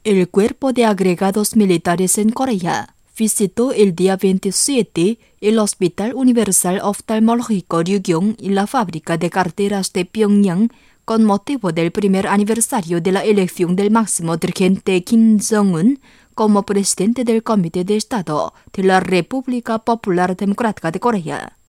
El Cuerpo de Agregados Militares en Corea visitó el día 27 el Hospital Universal Oftalmológico Ryugyong y la fábrica de carteras de Pyongyang con motivo del primer aniversario de la elección del máximo dirigente Kim Jong-un como presidente del Comité de Estado de la República Popular Democrática de Corea.